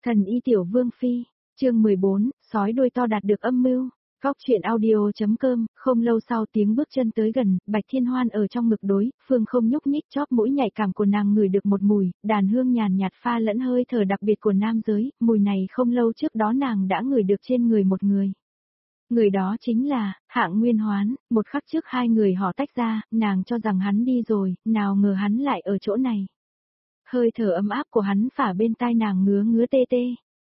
Thần y tiểu vương phi, chương 14, sói đuôi to đạt được âm mưu. Góc truyện audio.com, không lâu sau tiếng bước chân tới gần, Bạch Thiên Hoan ở trong ngực đối, Phương không nhúc nhích, chóp mũi nhạy cảm của nàng ngửi được một mùi, đàn hương nhàn nhạt pha lẫn hơi thở đặc biệt của nam giới, mùi này không lâu trước đó nàng đã ngửi được trên người một người. Người đó chính là, Hạng Nguyên Hoán, một khắc trước hai người họ tách ra, nàng cho rằng hắn đi rồi, nào ngờ hắn lại ở chỗ này. Hơi thở ấm áp của hắn phả bên tai nàng ngứa ngứa tê tê.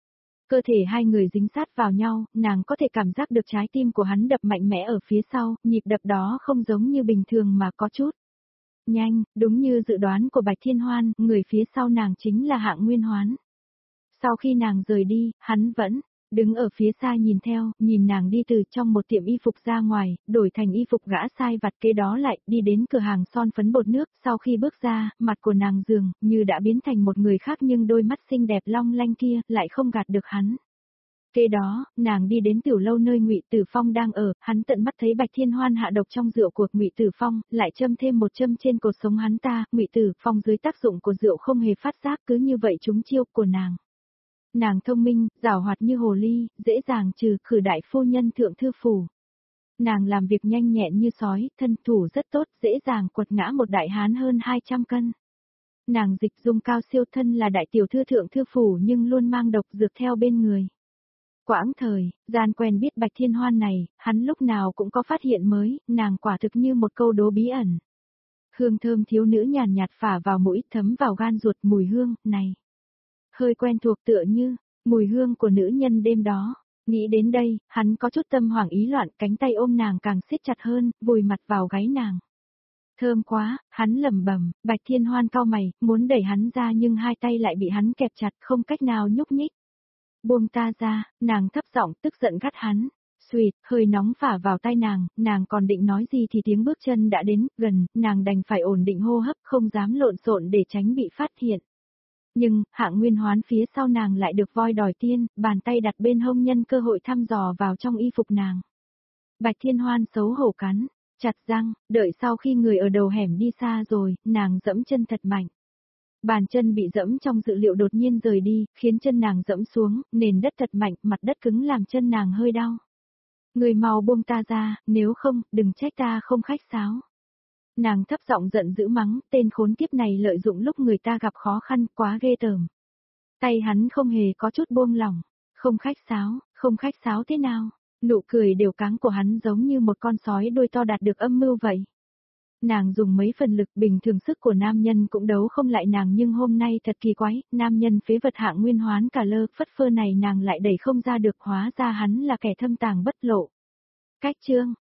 Cơ thể hai người dính sát vào nhau, nàng có thể cảm giác được trái tim của hắn đập mạnh mẽ ở phía sau, nhịp đập đó không giống như bình thường mà có chút nhanh, đúng như dự đoán của Bạch Thiên Hoan, người phía sau nàng chính là Hạng Nguyên Hoán. Sau khi nàng rời đi, hắn vẫn đứng ở phía xa nhìn theo, nhìn nàng đi từ trong một tiệm y phục ra ngoài, đổi thành y phục gã sai vặt, kế đó lại đi đến cửa hàng son phấn bột nước, sau khi bước ra, mặt của nàng dường như đã biến thành một người khác, nhưng đôi mắt xinh đẹp long lanh kia lại không gạt được hắn. Kế đó, nàng đi đến tiểu lâu nơi Ngụy Tử Phong đang ở, hắn tận mắt thấy Bạch Thiên Hoan hạ độc trong rượu của Ngụy Tử Phong, lại châm thêm một châm trên cột sống hắn ta, Ngụy Tử Phong dưới tác dụng của rượu không hề phát giác, cứ như vậy trúng chiêu của nàng. Nàng thông minh, giảo hoạt như hồ ly, dễ dàng trừ khử đại phu nhân thượng thư phủ. Nàng làm việc nhanh nhẹn như sói, thân thủ rất tốt, dễ dàng quật ngã một đại hán hơn 200 cân. Nàng dịch dung cao siêu, thân là đại tiểu thư thượng thư phủ nhưng luôn mang độc dược theo bên người. Quãng thời gian quen biết Bạch Thiên Hoan này, hắn lúc nào cũng có phát hiện mới, nàng quả thực như một câu đố bí ẩn. Hương thơm thiếu nữ nhàn nhạt phả vào mũi, thấm vào gan ruột, mùi hương này hơi quen thuộc tựa như mùi hương của nữ nhân đêm đó. Nghĩ đến đây, hắn có chút tâm hoảng ý loạn, cánh tay ôm nàng càng siết chặt hơn, vùi mặt vào gáy nàng. Thơm quá, hắn lẩm bẩm. Bạch Thiên Hoan cau mày, muốn đẩy hắn ra nhưng hai tay lại bị hắn kẹp chặt, không cách nào nhúc nhích. Buông ta ra, nàng thấp giọng tức giận gắt hắn. Xùyt, hơi nóng phả vào tai nàng còn định nói gì thì tiếng bước chân đã đến gần, nàng đành phải ổn định hô hấp, không dám lộn xộn để tránh bị phát hiện. Nhưng, Hạng Nguyên Hoán phía sau nàng lại được voi đòi tiên, bàn tay đặt bên hông nhân cơ hội thăm dò vào trong y phục nàng. Bạch Thiên Hoan xấu hổ cắn chặt răng, đợi sau khi người ở đầu hẻm đi xa rồi, nàng dẫm chân thật mạnh. Bàn chân bị dẫm trong dự liệu đột nhiên rời đi, khiến chân nàng dẫm xuống, nền đất thật mạnh, mặt đất cứng làm chân nàng hơi đau. Người mau buông ta ra, nếu không, đừng trách ta không khách sáo. Nàng thấp giọng giận dữ mắng, tên khốn kiếp này lợi dụng lúc người ta gặp khó khăn, quá ghê tởm. Tay hắn không hề có chút buông lỏng, không khách sáo thế nào, nụ cười đều cáng của hắn giống như một con sói đuôi to đạt được âm mưu vậy. Nàng dùng mấy phần lực, bình thường sức của nam nhân cũng đấu không lại nàng, nhưng hôm nay thật kỳ quái, nam nhân phế vật Hạng Nguyên Hoán cả lơ phất phơ này nàng lại đẩy không ra được, hóa ra hắn là kẻ thâm tàng bất lộ. Cách chương